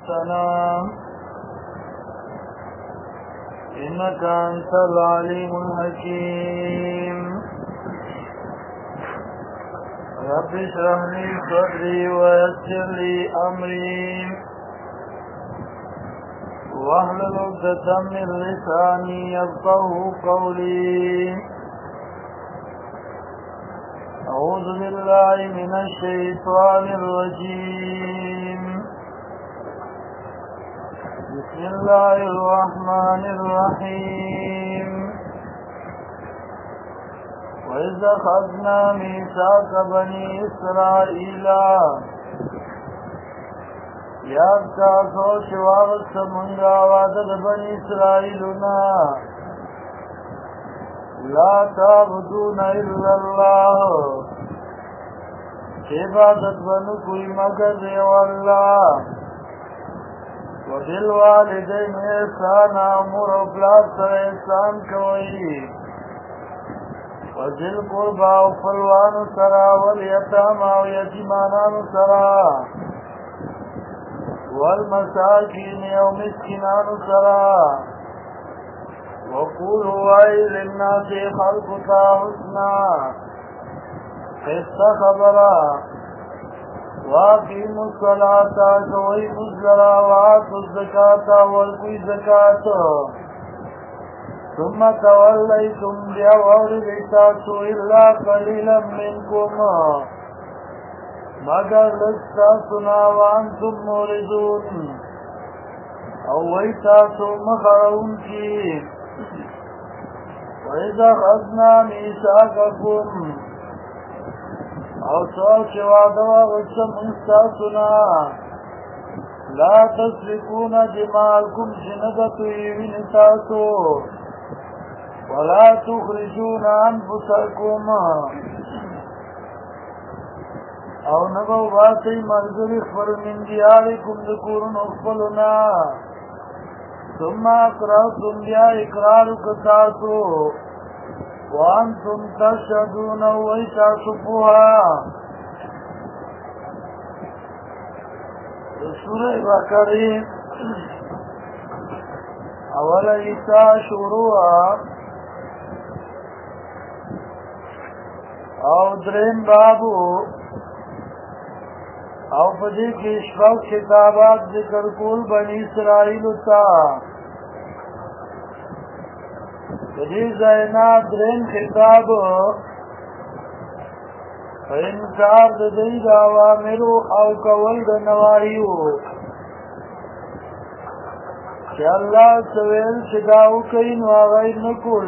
أنفسنا إنك أنت العليم الحكيم رب اشرح لي صدري ويسر لي أمري واحلل عقدة من لساني يفقهوا قولي أعوذ بالله من الشيطان الرجيم بسم الله الرحمن الرحيم وإذ أخذنا ميثاق بني إسرائيل یاد تاسو چې واغسته مونږه وعده د بني اسرائیلونه لا تعبدون الا الله چې عبادت ونه کوئ مگر یو الله وبالوالدین احسانا مور او پلار سره احسان کوئ وذی القربى او خپلوانو سره والیتاما او یتیمانانو سره والمساکین او مسکینانو سره وقولوا وای للناس خلقتا حسنا قصه خبره واقیموا الصلاة کوئ مزدرا وآتوا الزکاة ورکوئ زکاة ثم تولیتم بیا واوړئ تاسو الا قلیلا منکم مگر لږ تاسو نه وانتم موردون او وای تاسو مخ اړوونکي وإذا أخذنا ميثاقكم او څوک چې وعده واغسته موږ ستاسو نه لا تسفكون دماءکم چې نه به تویوي وینې تاسو ولا تخرجون انفسکم او نه به وباسئ ملګري خپل من دیارکم د کورونو خپلو نه ثم اقررتم بیا اقرار وکړه تاسو وانتم تشهدون وای تاسو پوهه سوره بقره اوله ایسا شروع او دریم بابو او پدې کې شپږ کتابات ذکر کول بني اسرائیل ته دې ځاینا دریم کتاب انکار د دې د اوامرو او کول د نواهیو چې الله سویل چې دا وکړي نو هغه نه کول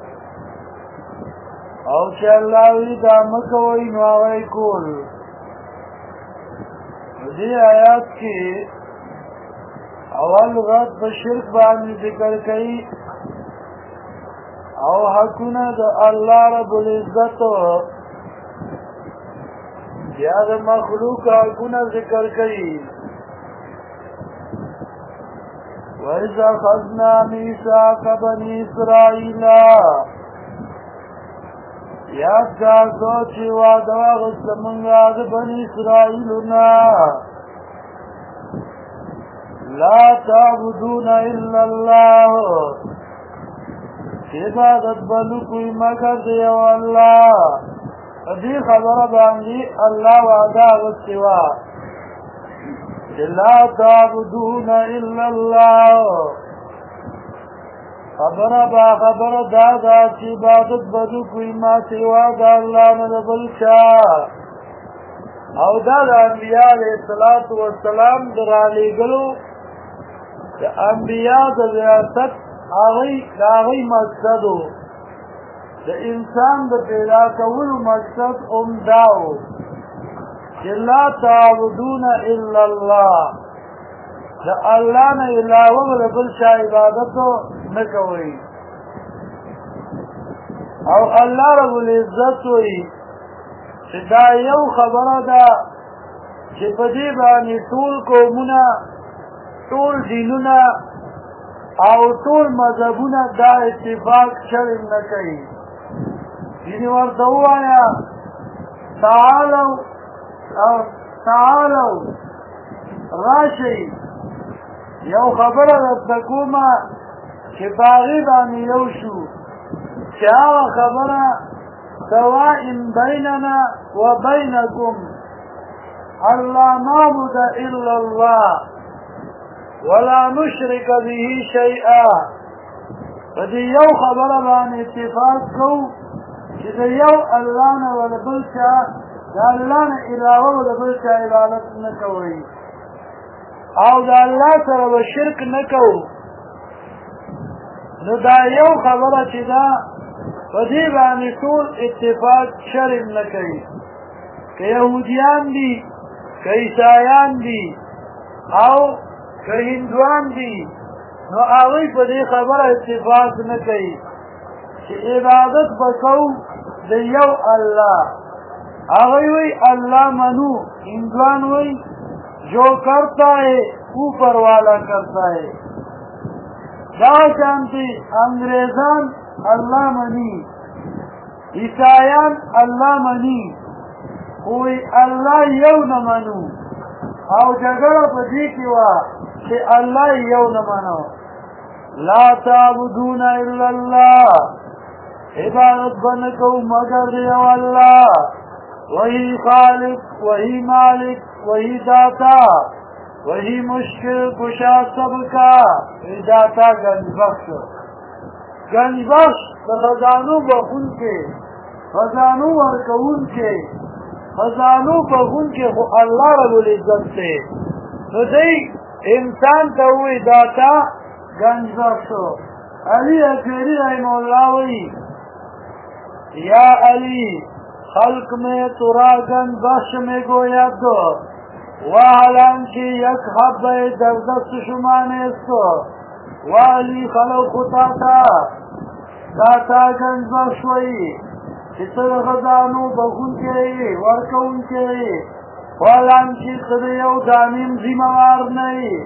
او چې الله وی دا مکوئ نو هغه کول دې آیات کې اول رد په شرک باندې ذکر کړي او حقونه د الله رب العزت بیا د مخلوق حقونه ذکر کړي وَإِذَا أَخَذْنَا مِيثَاقَ بَنِي إِسْرَائِيلَ یاد تاسو چې وعده واغسته مونږه د بني اسرائیلو نه لا تعبدون الا الله چې عبادت به نه کوئ مګر د یو الله په دې خبره باندې الله وعده اغوستې وه چې لا تعبدون الا الله خبره با خبره دا دا چې عبادت بدو کوئی ما سوا دا الله نه بل چا او دا د انبیاء علیه الصلاة والسلام د رالیږلو د انبیاء د ریاست هغوی مقصد و د انسان د پیدا کولو مقصد هم دا و چې لا تعبدون الا الله د الله نه علاوه بل چا عبادت نه کوي او الله رب العزت وی چې دا یو خبره ده چې په دې باندې ټول قومونه ټول دینونه او ټول مذهبونه دا اتفاق شرم نه کوي یعنی ورته ووایه تعالوا راشئ یو خبره درته کومه چې په هغې باندې یو شو چې هغه خبره سواء بیننا وبینکم ألا نعبد إلا الله ولا نشرك به شيئا فدي یو خبره باندې اتفاق کو چې د یو الله نه ول بل چا د الله نه علاوه ول بل چا عبادت نه کوي او د الله سره به شرک نه کوو نو دا یو خبره چې دا په دې باندې ټول اتفاق شرم نه کوي که یهودیان دي که عیسایان دي او که هندوان دي نو هغوی په دې خبره اتفاق نه کوي چې عبادت به کوو د یو الله هغوی وی الله منو هندوان وی جو کرتا ہے اوپر والا کرتا ہے دا شانتی انگریزان اللہ منی عیسایان اللہ منی کوئی اللہ یو نمانو او جگڑا پدی کی وا کہ اللہ یو نمانو لا تعبدون الا اللہ عبادت بنکو مگر یو اللہ وہی خالق وہی مالک وہی داتا وہی مشکل کشا سب کا داتا گنج بخش خزانو بخون کے خزانو ورکون کے خزانو بخون کے اللہ رب العزت سے تو دی انسان کا ہوئی داتا گنج بخش علی اکبری رحمہ اللہ ہوئی یا علی خلق میں ترا گنج بخش میں گویا دو وعلان کی یک حب در دست شمانے سو والی خلق داتا گنج بخش وئی چتر خزانو بخون کے ورکون کے وعلان کی خدیو دانیم زیموار نہیں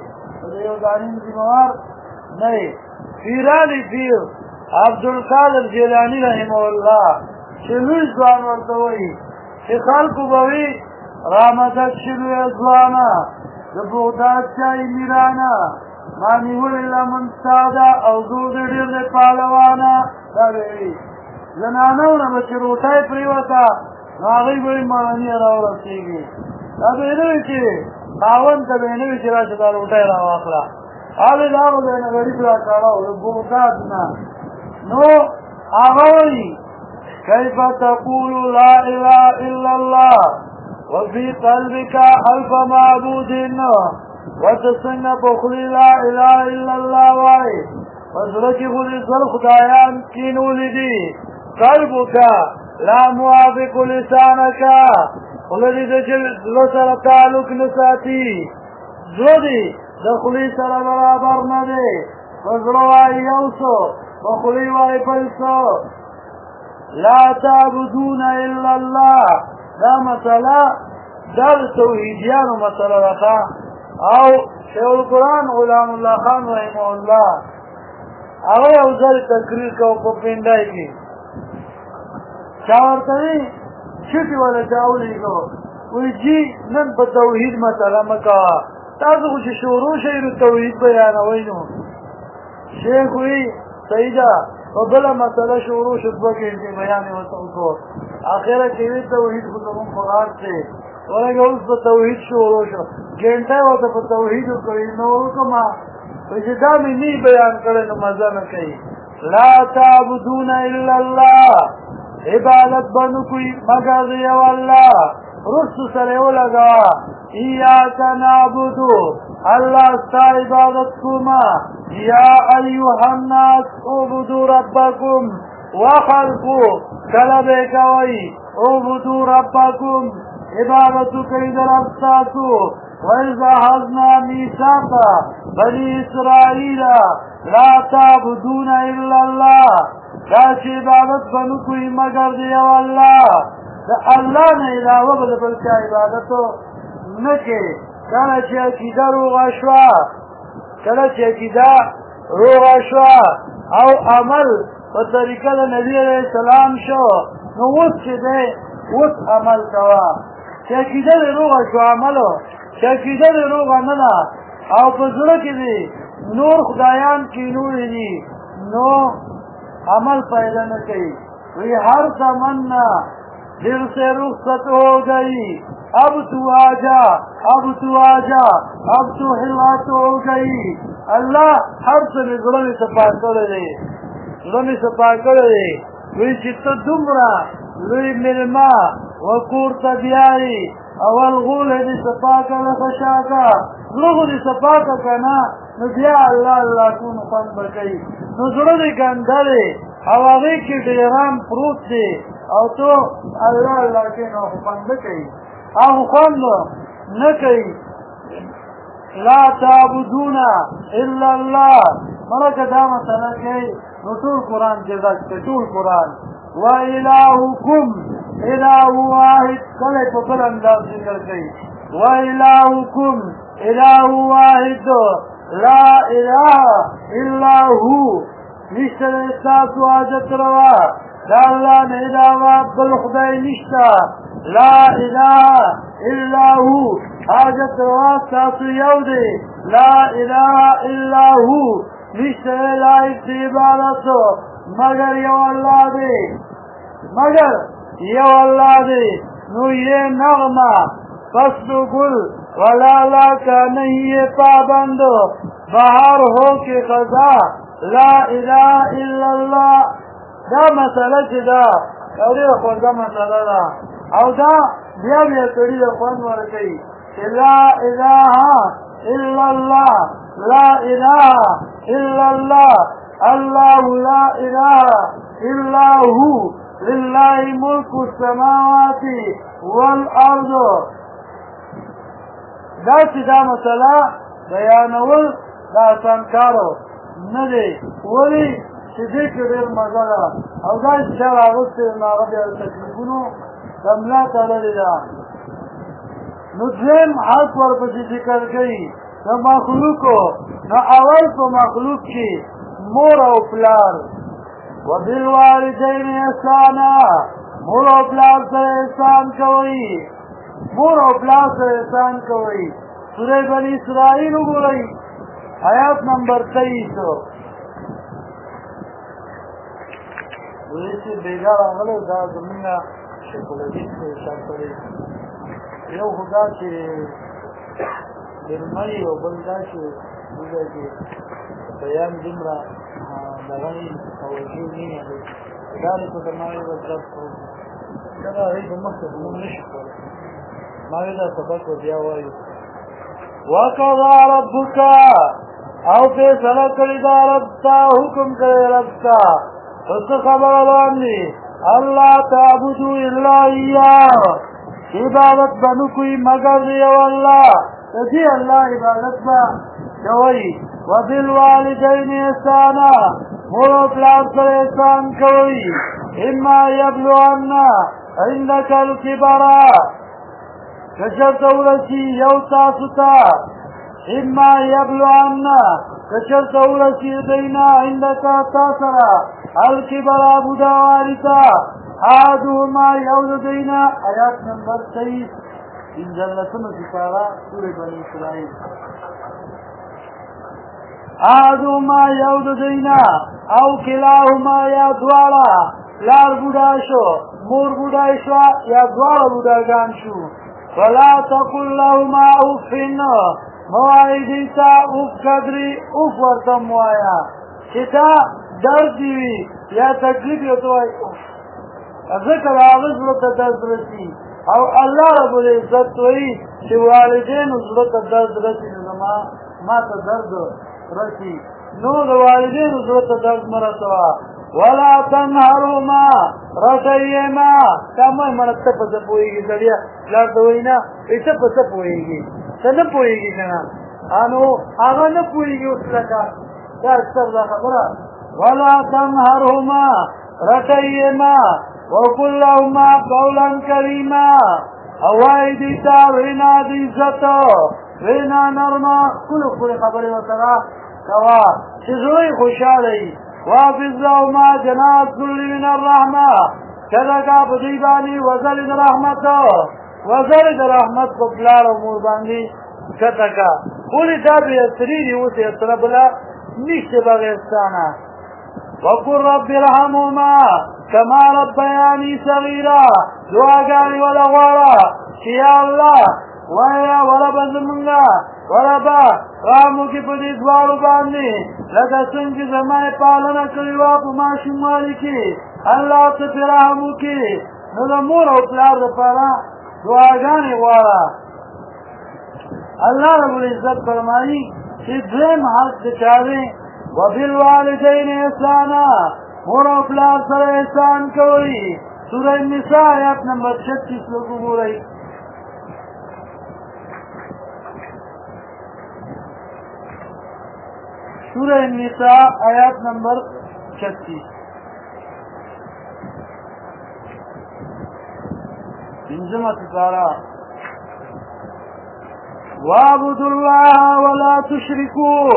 پیرانی پیر عبدالقادر جیلانی رحمہ اللہ چلوی زوان ورطوئی چه خلقو بوی رامدت شلوی ازوانا دبغداد چای میرانا مانی ولی لمن سادا او زود دیر پالوانا دا بیوی زنانونا بچه روٹای پریوتا ناغی بوی مانی راو رسیگی دا بینوی چه خاون تا بینوی چه را شدا روٹای راو اخلا آبی داغو دینا غریب را کاراو دبغدادنا نو آغوی كيف تقول لا إله إلا الله وفي قلبك ألف معبود وتسنى بخلي لا إله إلا الله واي وزرك خلي صل خدایان كينو لدي قلبك لا موافق لسانك ولدي دجل لسر تعلق نساتي زودي دخلي سر برابر ندي وزرواي يوسو وخلي واي بلسو لا تعبدون الا الله دا مسئلہ در توحیدیانو مسئلہ رکھا او شیخ القرآن غلام اللہ خان رحمہ اللہ اگر اوزر تقریر کو پپندائی کی چاورتوی چھٹی والا چاولی کو وی جی نن پا توحید مسئلہ مکا تازو کچھ شروع شیر توحید بیانا وینو شیخ وی سیدہ وبلا مسئلہ شروع شدبہ کے انتی بیانی ہوتا کو آخرہ کیوی توحید خودمون قرآن سے ورنگا اس پا توحید شروع شد گھنٹا ہوتا پا توحید کوئی نورو کما ویسے میں نہیں بیان کرے نو مزہ نہ کئی لا تعبدون الا اللہ عبادت بنو کوئی مگر دیو اللہ رس سرے لگا ایاک نعبدو اللہ ستا عبادت کما یا ایوہ الناس عبدو ربکم وخلقو کلبے کوئی عبدو ربکم عبادتو کئی در افساتو وَإِذَا أَخَذْنَا مِيثَاقَ بَنِي إِسْرَائِيلَ لَا تَعْبُدُونَ إِلَّا اللَّهَ داچ عبادت بنو کوئی مگر دیو اللہ دا اللہ نے علاوہ بل کا عبادتو نکے کلا چی عقیدہ روغا شوا او عمل و طریقہ دا نبی علیہ السلام شو نو وس چی دے وس عمل کوا چی عقیدہ روغا شوا عملو چی عقیدہ روغا ننا او په زړه کې دي نور خدایان کینوړي دي نو عمل پیدا نه کوي وی هر تمنا دل سے رخصت ہو گئی اب تو آجا اب تو آجا اب تو حلوات ہو گئی اللہ ہر سے زړه می صفا کړی دی زړه می صفا کړی دی وی چې ته دومره لوی مېلمه وکور ته بیایي اول غول دې صفا کړه خشاکه زړه دې صفا کړه نو بیا الله الله کو نو خوند بکوي نو زړه دې ګنده دی او هغې کې ډېران پروت دی او تو الله الله کې نو خوند کوي او خوند نه کوي لا تعبدون الا الله مړه دا مسله کوي نو ټول قرآن کې ذکر ټول قرآن وإلهكم إله واحد کله په بل انداز ذکر کوي وإلهكم إله واحد لا إله إلا هو نشته تاسو حاجت روا دا الله نه علاوه بل خدای نشته لا إله إلا هو حاجت روا تاسو یو دی لا إله إلا هو نشته لایق دی عبادت مگر یو الله دی مگر یو الله دی نو یہ نغمہ فصل گل ولا لا کا نہیں یہ پابند بہار ہو کے قضا لا الہ الا اللہ دا مسئلہ چی دا او دیر خونده مسئلہ دا او دا بیا بیا تڑی دا خوند ورکی لا الہ الا اللہ لا الہ الا اللہ اللہ لا الہ الا ہو للہ ملک السماوات والارض دا چې دا مسله بیانول دا آسان کارو نه دی ولې چې دې کې ډېر مزه ده او دا چې چا راغوښتې نو هغه بیا د تکلیفونو د ملا تړلې ده نو دویم حق ورپسې ذکر کوي د مخلوقو نو اول په مخلوق کې مور او پلار وبالوالدین احسانا مور او پلار سره احسان کوي مور او پلار سره احسان کوي سورہ بنی اسرائیل وګورئ آیات نمبر 23 وایي چې بیګا راغله دا زمونږه شکولوجیک شاکړي یو خدا چې درمای او بل دا چې موږ کې بیان دمرا دغني توجه نه لري دا له کومه وځه دا هیڅ مخه نشي کولای ما دا سبق بیا وایو وقضى ربك او فیصله کړی دا رب تا حکم کړی رب تا پس خبر باندې الله تعبدوا الا اياه عبادت بنو کوئی مگر یو الله دې الله عبادت با کوي وبالوالدین احسانا مور او پلار سره احسان کوي اما يبلغن عندك الكبر کچرته ورسی یو تاسو ته اما یبلغن کچرته ورسی دینا عندک تاسرا الکبر بودا وارثا احدهما یو دینا آیات نمبر 23 انزلتم سپارا سورہ بنی اسرائیل احدهما یو دینا او کلاهما یا دواړه لار بودا شو مور بودا شو یا دواړه بوداګان شو فلا تقل لهما اف مواعدیتا اف قدری اف ورتم وایا چتا درد دیوی یا تکلیف یو تو ذکر آغاز لتا درد رسی او اللہ رب العزت وی چه والدین ازلتا درد رسی نظما ما تا درد رسی نو دا والدین ازلتا درد مرتوا ولا تنهرهما رټیما کومه مرته په څه پويږي زړیا لار دوینا ایسه په څه پويږي څه نه پويږي کنه انو هغه نه پويږي اوس لکه دا څه خبره ولا تنهرهما رټیما وقل لهما قولا کریما اوایدی تا وینا دی عزت وینا نرما کله خبره وکړه کوا چې زوی خوشاله وافز لهما جناح الذل من الرحمة كذا بديباني وزل رحمته وزل رحمت کو بلار امور باندې کته کا ولې دا بهتري دي اوس یې سره بله نشته بغیر ستانه وقل رب ارحمهما كما ربياني صغيرا دعاګانې ولا غواړه چې یا الله وایه وربه زمونږه وربه رحم وکړي په دې دواړو باندې لکه څنګه چې زما یې پالنه کړې وه په ماشوموالي کې الله ته پرې رحم وکړي نو د مور او پلار دپاره دعاګانې غواړه الله رب العزت فرمایي چې دویم حق د چا دی وبالوالدین احسانا مور او پلار سره احسان کوئ سوره النساء آیات نمبر 36 لوګ وګورئ سورہ النساء آیات نمبر 36 انجمت سارا وَاعْبُدُوا اللَّهَ وَلَا تُشْرِكُوا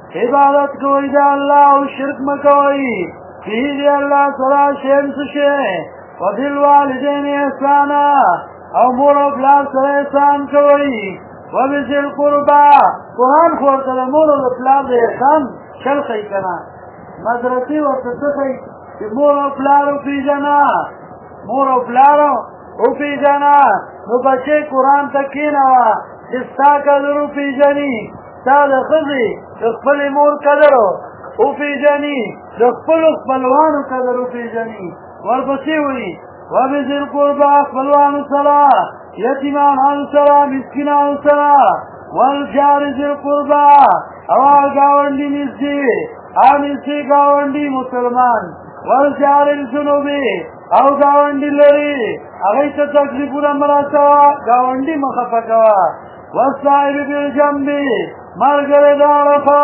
عبادت کوئی دا اللہ و شرک مکوئی فیہ دی اللہ صلاح شیم سشے وَبِالْوَالِدَيْنِ احسانا او مور و پلار سر احسان کوئی وَبِذِي الْقُرْبَى قرآن خورتا دا مور و پلار دا احسان شل خی کنا مدرسی ورطا سخی مور و پلارو پیجنا مور و پلارو پیجنا نو بچے قرآن تکینوا استا قدرو پیجنی تا دا خضی اخفل مور قدرو او پیجنی اخفل اخفلوانو قدرو پیجنی ورپسی ہوئی وَبِذِي الْقُرْبَى اخفلوانو سرا یتیمانانو سرا مسکنانو سرا والجار ذی القربى او گاونڈی نزدی آنسی گاونڈی مسلمان والجار الجنوبی او گاونڈی لری اغیط تکلیفونا مراسوا گاونڈی مخفقوا والصائب بالجنبی مرگر دارفا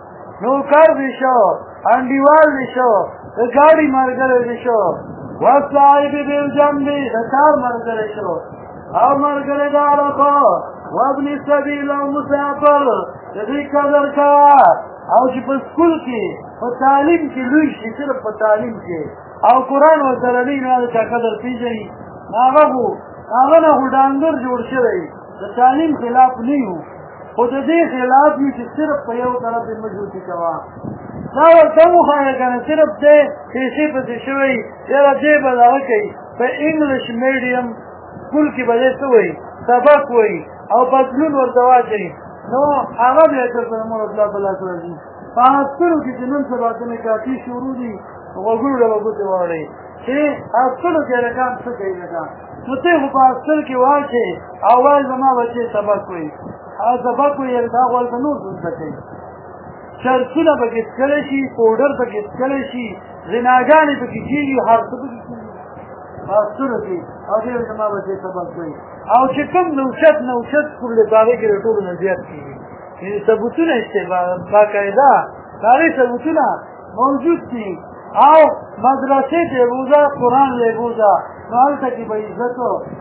نوکر دیشو انڈیوال دیشو گاڑی مرگر دیشو والصائب بالجنبی دکار مرگر دیشو او مرگر دارفا وابن السبیل او مسافر دې قدر کا او چې په سکول کې په تعلیم کې لوی شي صرف په تعلیم کې او قرآن ورسره نه نه چا قدر پیژني هغه نه ډانګر جوړ شوی د تعلیم خلاف نه یو خو د دې خلاف یو چې صرف په یو طرف یې مجبورتي کوه دا ورته وښایه که نه صرف دی پیسې پسې شوی یاره دې به دغه کوي په انګلیش میډیم سکول کې به دې څه وایي سبق وایي او بدلون ورته واچوي نو هغه بیا چېرته د مور او پلار په لاس راځي په هسکلو کې چې نن سبا ته نکاحي شروع دي غوږونو له به ګوتې واړوي چې هسکلو کې هلکان څه کوي لکه نو ته خو په هسکل کې واچې او وایي زما بچې سبق وایي هغه سبق وایي هغه هلته نور څه زده کوي چرسونه پکې څکلی شي پوډر پکې څکلی شي زناګانې پکې کېږي هر څه پکې کېږي هسکلو کې او دې زما بچې سبق وایي او چې کوم نوشت سکول دی په هغې کې د ټولو نه زیات کېږي ثبوتونه شته باقاعده د هغې ثبوتونه موجود دي او مدرسې ته یې بوځه قرآن یې بوځه نو هلته کې به عزت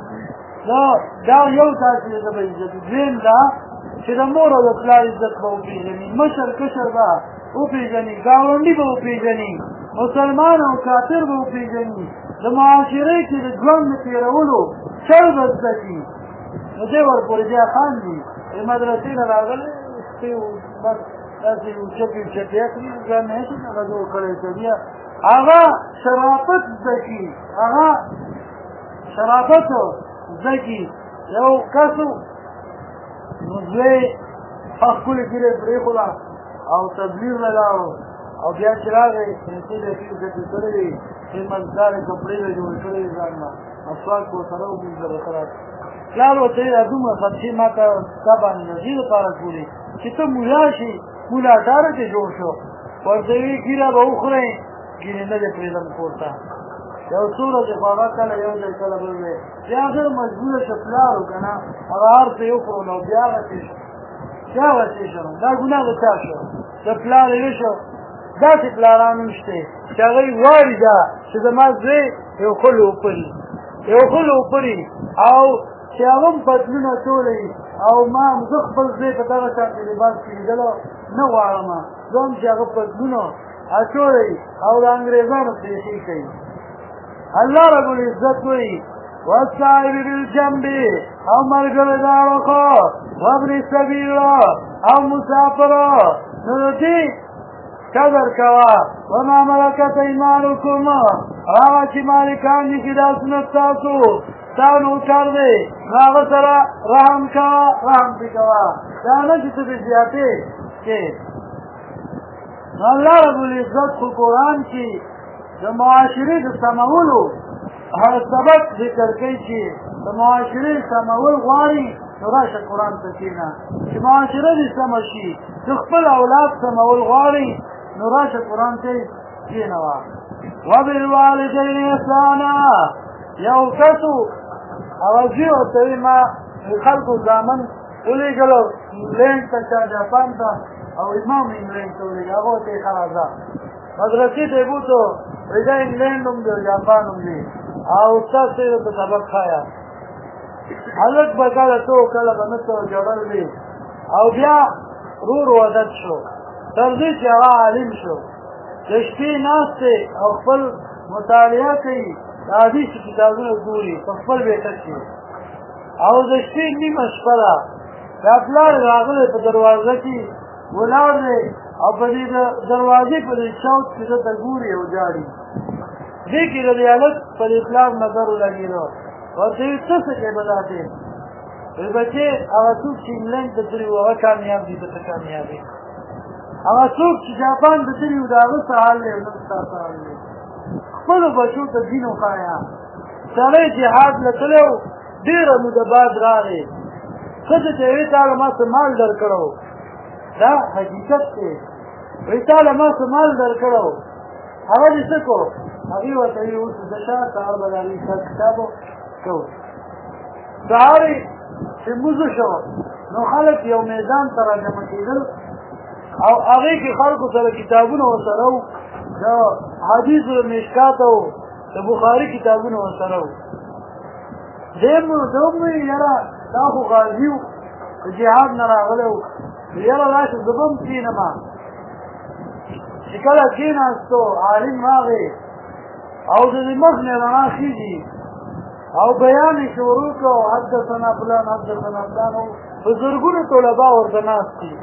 دا یو داسې ده به عزت دویم دا چې د مور او د پلار عزت به وپېژني مشر کشر به وپېژني ګاونډي به وپېژني مسلمان او کافر به وپېژني د معاشرې کې د ژوند د تېرولو چل به زده کړي نو دې ورپورې بیا خاندي مدرسې نه راغلی بس داسې چپې اخلي ځان نه شي هغه جوړ کړی ته بیا هغه شرافت زده کړي هغه شرافت زده کړي یو کس نو زوی ښکلې ګیرې پرېښوله او تبلیغ لګاو او بیا چې راغی پنسل یې ګټې کړی وي مزدارې کپړې به جوړ کړی وي ځان نه اسواق به ورسره وګوري خلاص پلار ورته ویل دا دومره خدشې ما ته ستا باندې د دې لپاره ګورې چې ته مولا شې مولاداره دې جوړ شو ورته وي ګیره به وخورئ ګیرې نه دې پرېږدم کور ته یو څو ورځې خو هغه کله یو ځای کله بل ځای بیا هغه مجبوره شه پلار و که نه هغه هر څه یې وخورو نو بیا هغه څه شو بیا هغه څه شو دا ګناه د چا شو د پلار یې شو داسې پلارانو شته چې هغوی غواړي دا چې زما زوی یو ښه لوپري او چې هغه هم بدلون اچولی او ما زه خپل زوی په دغه شانتې لباس کې لیدلو نه غواړم زه هم چې هغه بدلونه اچولی او د انګرېزانو پرېښې کوي الله رب العزت وایي والصائب بالجنب او ملګری د اړخو وابن السبیل او مسافر نو دې قدر کوا وما ملکت ایمانکم هغه چې مالکان دي چې لاسونه ستاسو تا نوکر دی هغه سره رحم کوه رحم دې کوه دا نه چې ته دې زیاتې کې الله رب العزت په قرآن کې د معاشرې د سمولو هر سبق ذکر کوي چې د معاشرې سمول غواړي نو راشه قرآن ته کښېنه چې معاشره دې سمه شي د خپل اولاد سمول غواړي نو راشه قرآن ته کښېنوه وبالوالدین احسانا یو کسو اوازي ورته وي ما خلکو زامن ولېږلو انګلینډ ته چا جاپان ته او امام انګلینډ ته ولېږه هغه ته یې ښه راځه مدرسې ته یې بوتو وایي دا انګلینډ هم دی جاپان هم دی او استاد ته یې ورته سبق ښایه هلک به کله تو کله به نه څه جوړل دي او بیا رور عادت شو تر دې چې هغه عالم شو د شپې ناست دی او خپل مطالعه کوي د حدیثو کتابونه ګوري په خپل بیټک کې او د شپې نیمه شپه ده دا پلار راغلی په دروازه کې ولاړ دی او په دې دروازې په دې شوت کې ده ته ګوري او جاړي دې کې د دې هلک په دې پلار نظر ولګېده ورته ویل ته څه کوې به داسې وایي بچې هغه څوک چې انګلینډ ته تللي وو هغه کامیاب دي ته کامیاب یې هغه څوک چې جاپان ته تللي وو د هغه څه حال دی نن ستا څه حال دی خپلو بچو ته دین وښایه سړی جهاد له تللی و ډېره موده بعد راغی ښځې ته یې ویې تاله ما څه مال در کړی دا حقیقت دی وایي تاله ما څه مال در کړی هغه دې څه کړو هغې ورته ویې اوس د شا سهار به د هغې حساب کتابو کوو سهار یې چې موزو شو نو خلک یو میدان ته راجمع کېدل او هغې کې خلکو سره کتابونه ورسره وو د حدیث مشکات او د بخاري کتابونه ورسره وو دی هم وایي یاره دا خو غازي و د جهاد نه راغلی و یاره راشه زه به هم کښېنمه چې کله کښېناستو عالم راغی او د دې مخ نه رڼا خېږي او بیان یې شروع کړو حدثنا فلان حدثنا فلان او په زرګونو طلبا ورته ناست دي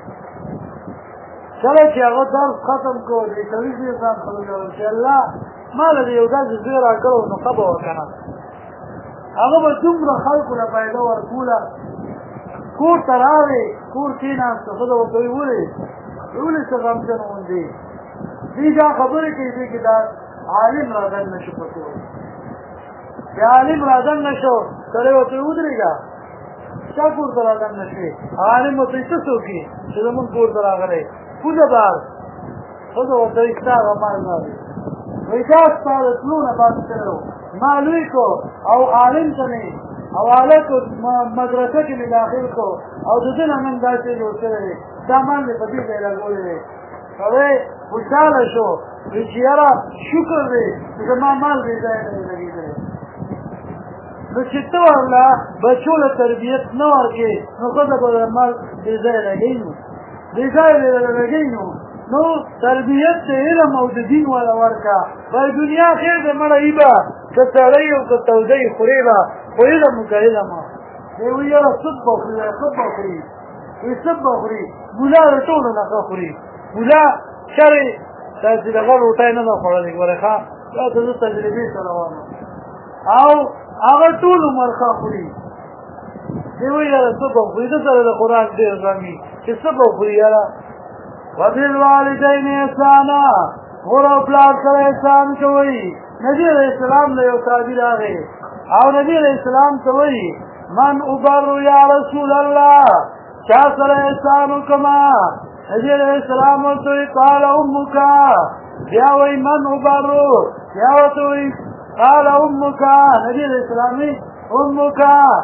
کله چې هغه درس ختم کړو دې سړي دې ځان خبرول چې الله ما له یو داسې زوی راکړو نو ښه به وکنه هغه به دومره خلکو له فایده ورکوله کور ته راغی کور کېناسته ښځه ورته ویې ولې څه غمجن غوندې دې دا خبرې کوي دې کې دا عالم رادن نه شو پکې چې عالم رادن نه شو سړی ورته ویې ودرېږه چا کور ته رادن نه شوې عالم ورته ویې څه څوک یې چې زمونږ کور ته راغلی پوزه بار ښځه ورته ویې ستا غمار راغی وایي دا ستا د تلو نه بند کړی ما لوی کو او عالم ته مې حواله کو مدرسه کې مې داخل کو او د ده نه نن داسې جوړ شوی دی دا مال مې په دې ځای لګولی دی سړی خوشحاله شو وایي چې یاره شکر دی چې زما مال بې ځایه نه دی لګېدلی نو چې ته ورله بچو له تربیت نه ورکړې نو ښځه به د مال بې ځایه لګوي نو بې ځایه دې لګوي نو تربیت د علم او د دین والا ورکړه په دنیا خیر د مړه ای به که سړی او که توده یې خورې به خو علم وکړه علم دی وایي یاره سب به خوري سب به خوري وایي سب به خوري ملا د ټولو نه ښه خوري ملا چرې داسې دغه روټۍ نه ده خوړلې ګورې ښه دا ته زه تجربې سره وایم او هغه ټول عمر ښه خوري دی وایي یاره سب به خوري ده سره د خوراک ډېر غمي چې سب به خوري یاره وبالوالدین احسانا مور او پلار سره احسان کوئ نبی علیہ السلام له یو صحابي راغی او نبی علیہ السلام ته وایي من ابر یا رسول الله چا سره احسان وکړمه نبی علیہ السلام ورته وایي قال امک بیا وایي من ابر بیا ورته وایي قال امک نبی علیہ السلام وایي امک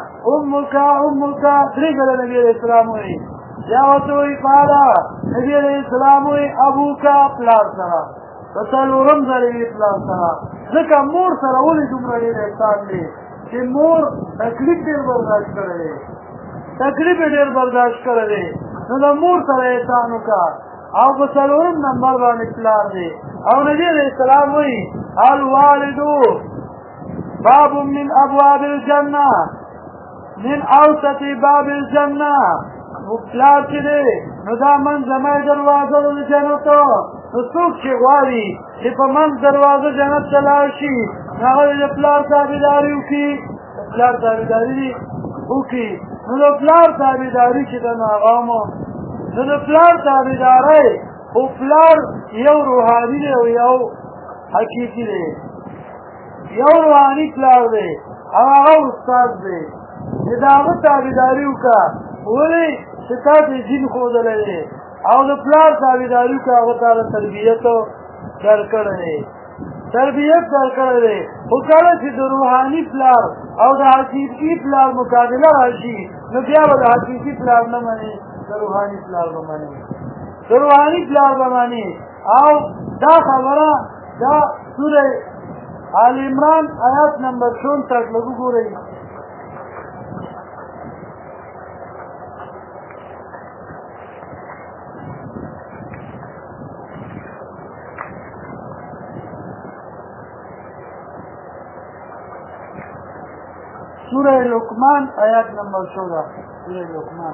درې ځله نبی علیہ السلام وایي یا ورته وایي قال نبی علیہ السلام وایي ابوکا پلار سره په څلورم ځل یې پلار سره ځکه مور سره ولې دومره ډېر احسان دی چې مور تکلیف ډېر برداشت کړی دی تکلیف یې ډېر برداشت کړی دی نو د مور سره احسان وکړه او په څلورم نمبر باندې پلار دی او نبی علیہ السلام وایي الوالدو باب من ابواب الجنه من اوسط باب الجنه پلار چې دی نو دا منځمۍ دروازه د جنتو نو څوک چې غواړي چې په منځ دروازه جنت ته لاړ شي هغه د پلار تابعداري وکړي د پلار تابعداري وکړي نو د پلار تابعداري چې ده نو هغه مو نو د پلار تابعدارۍ خو پلار یو روحاني دی او یو حقیقي دی یو روحاني پلار دی او هغه استاد دی چې د هغه تابعداري وکړه ولې چې تا ته دین ښودلی دی او د پلار تابعداري وکړه هغه تا ته تربیت درکړی دی تربیت درکړی دی خو کله چې د روحاني پلار او د حقیقي پلار مقابله راشي نو بیا به د حقیقي پلار نه مني د روحاني پلار به مني د روحاني پلار به مني او دا خبره دا سوره آل عمران آیات نمبر 64 لږ وګورئ سورہ لقمان آیات نمبر 14 سورہ لقمان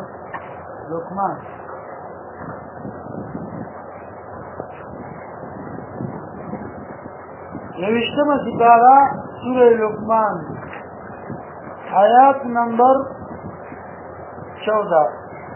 نوشتم سپارہ سورہ لقمان آیات نمبر 14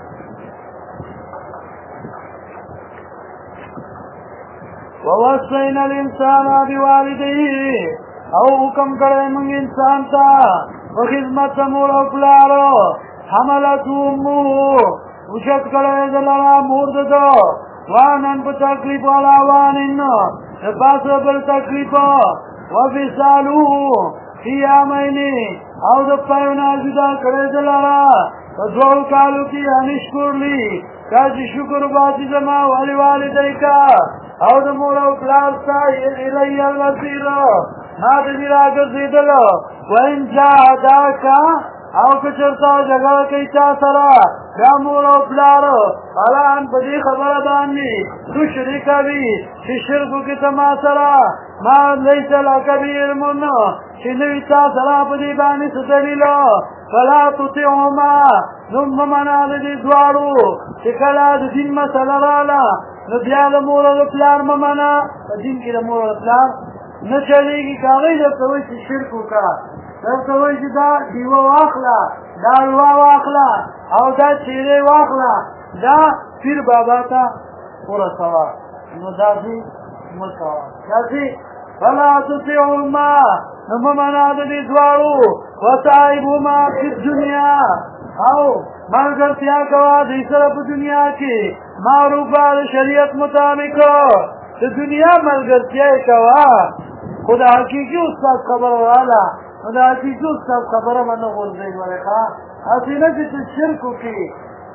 ووصينا الانسان بوالديه او حکم کرے منگ انسان تا وخدمت مور او پلارو حملتو امو وشت کرے دلارا مورد دو وانن پا تکلیف والا وانن پاس بل تکلیف وفصالو فی آمینی او دپایونا جدا کرے دلارا فدوال کالو کی انشکر لی کاچی شکر باتی زما والی والدی کا او دمور او پلارستا الی المصیر ما دې راګرځېدل وین جاهداکا او کچرتا جګړه کوي چا سره بیا مور او پلار الان په دې خبره باندې تو شریک وي چې شرک کې تما سره ما لیس لک بعلم چې نوی تا سره په دې باندې څه دلیل فلا تطعهما ثم منا دې دواړو چې کله د دین مسله رااله نو بیا د مور او پلار ممنه په دین کې د مور او پلار نه چلېږي کاغۍ درته وایي چې شرک وکړه درته وایي چې دا ډیوه واخله دا لوا واخله او دا چیرې واخله دا پیر بابا ته ورسوه نو داسې مه کوه داسې فلا تطعهما نو مه منع د دې دواړو وصاحبهما فی الدنیا او ملګرتیا کوه دوی سره په دنیا کې معروفه د شریعت مطابق د دنیا ملګرتیا یې کوه خو د حقیقي استاد خبره رااله نو د حقیقي استاد خبره به نه غورځوئ ورخه هسې نه چې ته شرک وکړي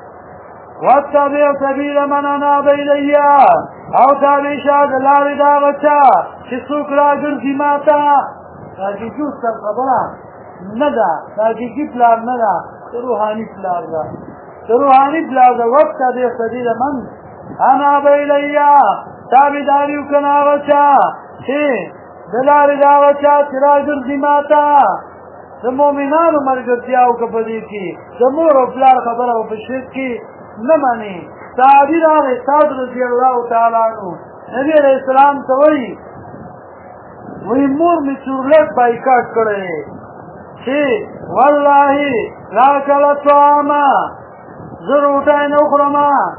واتبع سبیل من اناب الی او تابع شه د لارې د هغه چا چې څوک راګرځي ما ته د حقیقي استاد خبره نه ده د حقیقي پلار نه ده د روحاني پلار ده د روحاني پلار ده واتبع سبیل من اناب الی تابعداري وکړه هغه چا چې د لارې د هغه چا چې راګرځي ما ته د مؤمنانو ملګرتیا وکړه په دې کې د مور او پلار خبره په شرک کې نه مني صحابي راغی سعد رضی الله تعالی عنہ نبی علیہ السلام ته وایي وایي مور مې چورلټ بایکاټ کړی چې والله راکله طعامه زه روټۍ نه وخورم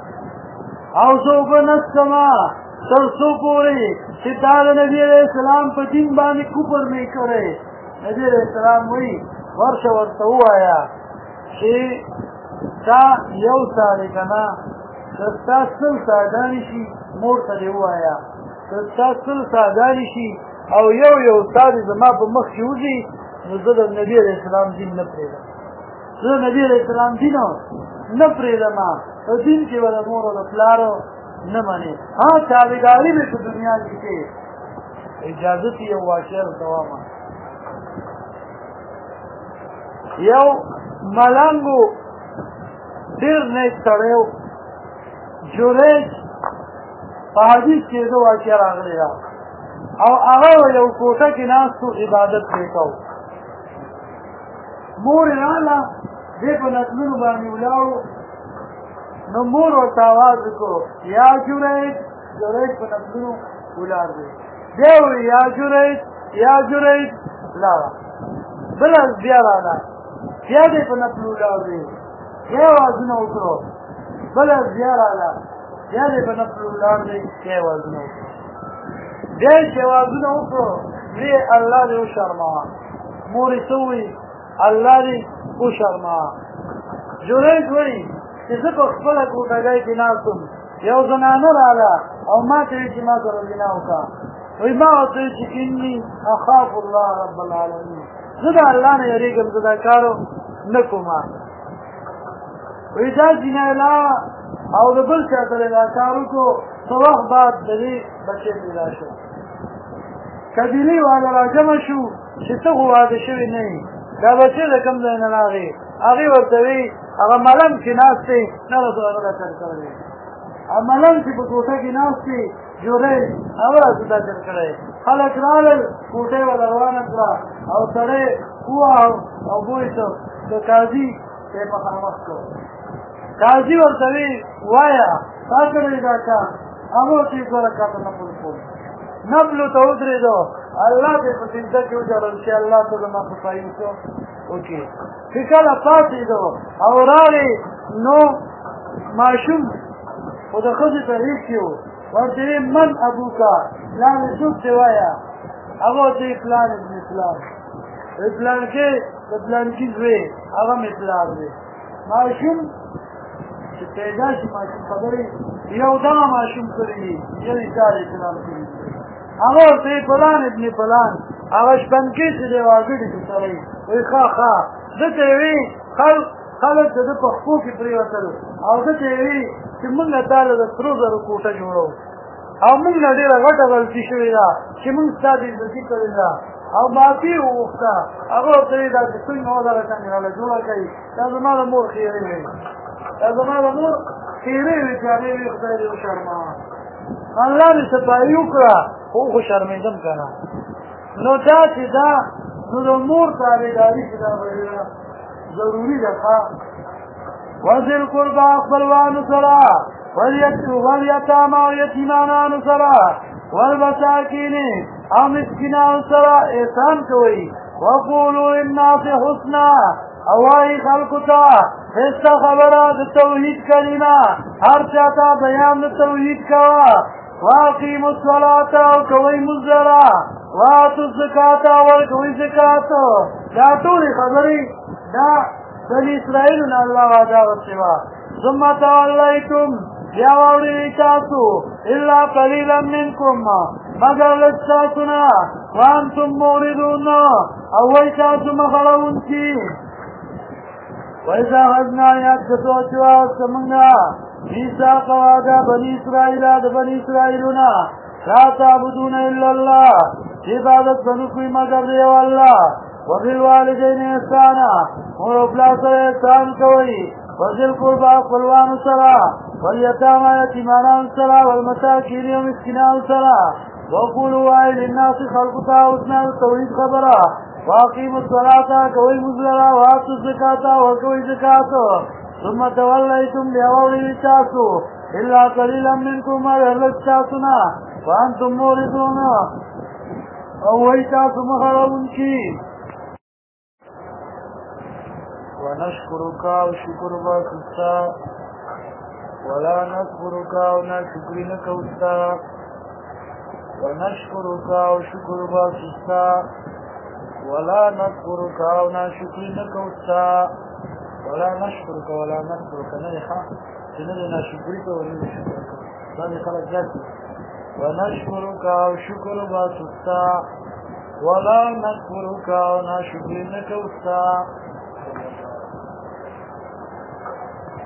او زه اوبه نه څښم تر څو پورې چې تا د نبي علیہ السلام په دین باندې کفر نه کړی نبی علیہ السلام وایي ورشه ورته ووایه چې تا یو ساړی که نه که ستا سل ساګانې شي مور ته دې ووایه که ستا سل ساګانې شي او یو ستا دې زما په مخ کې وځي نو زه د نبي علیہ السلام دین نه پرېږدم زه د نبي علیہ السلام دین نه پرېږدم په دین کې به د مور او د پلارو نه منې ها تابعداري مې په دنیا کې کې اجازت یې یو واقعه درته وایم یو ملنګو ډېر نیک سړی و جوریج په حدیث کې یې واقعه راغلې ده او هغه یو کوټه کې ناستو عبادت پرې کوو. مور یې راغله دې په نسلونو باندې ولاړو نو مور ورته آواز وکړو یا جریج جریج په نسلونو ولاړ دی دی وایي یا جریج یا جریج لاړه بله بیا راغله بیا دې په نسلو ولاړ دی بیا آوازونه وکړو بله بیا راغله بیا دې په نسلو ولاړ دی بیا آوازونه وکړو بیا چې آوازونه وکړو وی الله دې وشرموه مور یې څه وایي الله دې وشرموه جریج وایي چې زه په خپله کوټګۍ کې ناست وم یو زنانه راغله او ما ته وایي چې ما سره زنا وکړه وایي ما ورته وایي چې اني اخاف الله رب العالمین زه د الله نه یېرېږم زه دا کار نه کوم وایي دا زنا او د بل چا سره دا کار وکړو څه وخت بعد د دې بچی پیدا شو قبیلې والا راجمع شو چې ته خو واده شوي نه یې دا بچی د کوم ځای نه راغی هغې ورته وایي هغه ملنګ چې ناست دی نه راته هغه دا کار کړی هغه ملنګ چې په کوټه کې ناست دی جوړی هغه راته دا کار کړی خلک راغلل کوټه یې روانه کړه او سړی وواهه او بوی ته د قاضي یې مخامخ کړ قاضي ورته وایي وایه تا کړی دا کار هغه ورته یې دوه رکعته نفل کړو نفلو ته ودرېدو الله دې په سجده کې وجړل چې الله ته زما صفایي وکړي چې کله پاڅېدو او راغی نو ماشوم خو د ښځې په غېږ کې و ورته ویې من ابوکا پلانې څوک دی وایه هغه ورته ویې پلان ابن فلان وایي پلانکې د پلانکي زوی هغه مې پلار دی ماشوم چې پیدا شي ماشوم خبرې یو دغه ماشوم کړي دي یو عیسی علیه السلام کړي دي هغه ورته ویې فلان ابن فلان هغه شپنکۍ چې دی واګړي چې سړی وایي ښه ده ته یې وایي خلک د ده په خپو کې پرېوتل او ده ته یې وایي چې موږ تا له د سرو زرو کوټه جوړو او موږ نه ډېره غټه غلطي شوې ده چې موږ ستا د عزتي کړې ده او معافي یې وغوښته هغه ورته وایي دا چې څنګه ودغه څنګه راله جوړه کوي دا زما د مور خیرې وي دا زما د مور خیرې وي چې هغې وي خدای دې وشرموه الله دې صفایي وکړه خو خو شرمېدم که نه نو دا چې دا نو د مور تابعداري چې دا ډېره ضروري ده ښه وذي القربى خپلوانو سره والیتامى او یتیمانانو سره والمساکین او مسکینانو سره احسان کوئ وقولوا للناس حسنا او وایي خلکو ته ښایسته خبره د توحید کلمه هر چا ته بیان د توحید کوه واقیموا الصلاة او کوئ مونځ لره واتوا الزکاة ورکوئ زکات دا ټولې خبرې دا بني اسرائیلو نه الله وعده اخیستې وه ثم تولیتم بیا واوړئ تاسو الا قلیلا منکم مګر لږ تاسو نه وانتم معرضون او وایي تاسو مخ اړوونکي وإذا أخذنا یاد کتو چې واخیسته مونږه میثاق وعده بني اسرائیله د بني اسرائیلونه لا تعبدون الا الله عبادت بنو کوي مګر د یو الله وبالوالدین احسانا مور او پلار سره احسان کوئ وذي القربى خپلوانو سره والیتامى یتیمانانو سره والمساکین او مسکینانو سره وقولوا وایئ للناس خلقو ته حسنا د توحید خبره واقیموا الصلاة کوئ مونځ لره واتوا الزکاة ورکوئ زکات ثم تولیتم بیا واوړئ تاسو الا قلیلا منکم مګر لږ تاسو نه وانتم معرضون او وایي تاسو مخ اړوونکي ونشکرک او شکر به ستا ولا نکفرک او ناشکري نه کوو ستا ونشکرک او شکر به ستا ولا نکفرک او ناشکري نه کوو ستا ولا نشکرک ولا نکفرک نه دی ښه چې نه دی ناشکري کوو نه دی شکر کوو بعضې خلک داسې ونشکرک او شکر به ستا ولا نکفرک او ناشکري نه کوو ستا